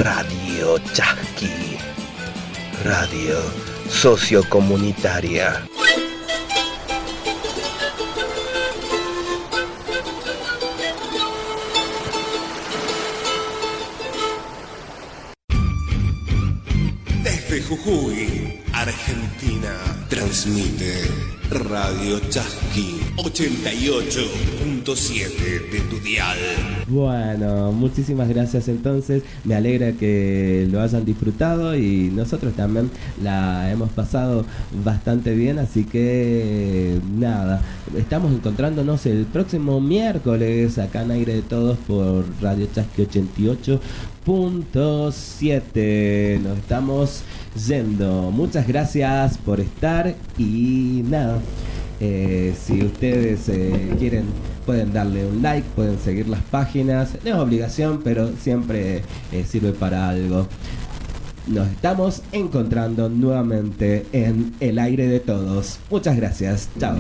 Radio Chasqui, radio sociocomunitaria. Desde Jujuy, Argentina, transmite Radio Chasqui 88.7 de tu dial. Bueno, muchísimas gracias entonces, me alegra que lo hayan disfrutado y nosotros también la hemos pasado bastante bien, así que nada, estamos encontrándonos el próximo miércoles acá en Aire de Todos por Radio Chasqui 88.7. Nos estamos yendo, muchas gracias por estar y nada, si ustedes quieren pueden darle un like, pueden seguir las páginas, no es obligación pero siempre sirve para algo. Nos estamos encontrando nuevamente en el Aire de Todos. Muchas gracias, chao.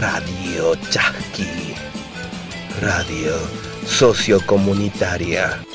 Radio Chasqui, radio sociocomunitaria.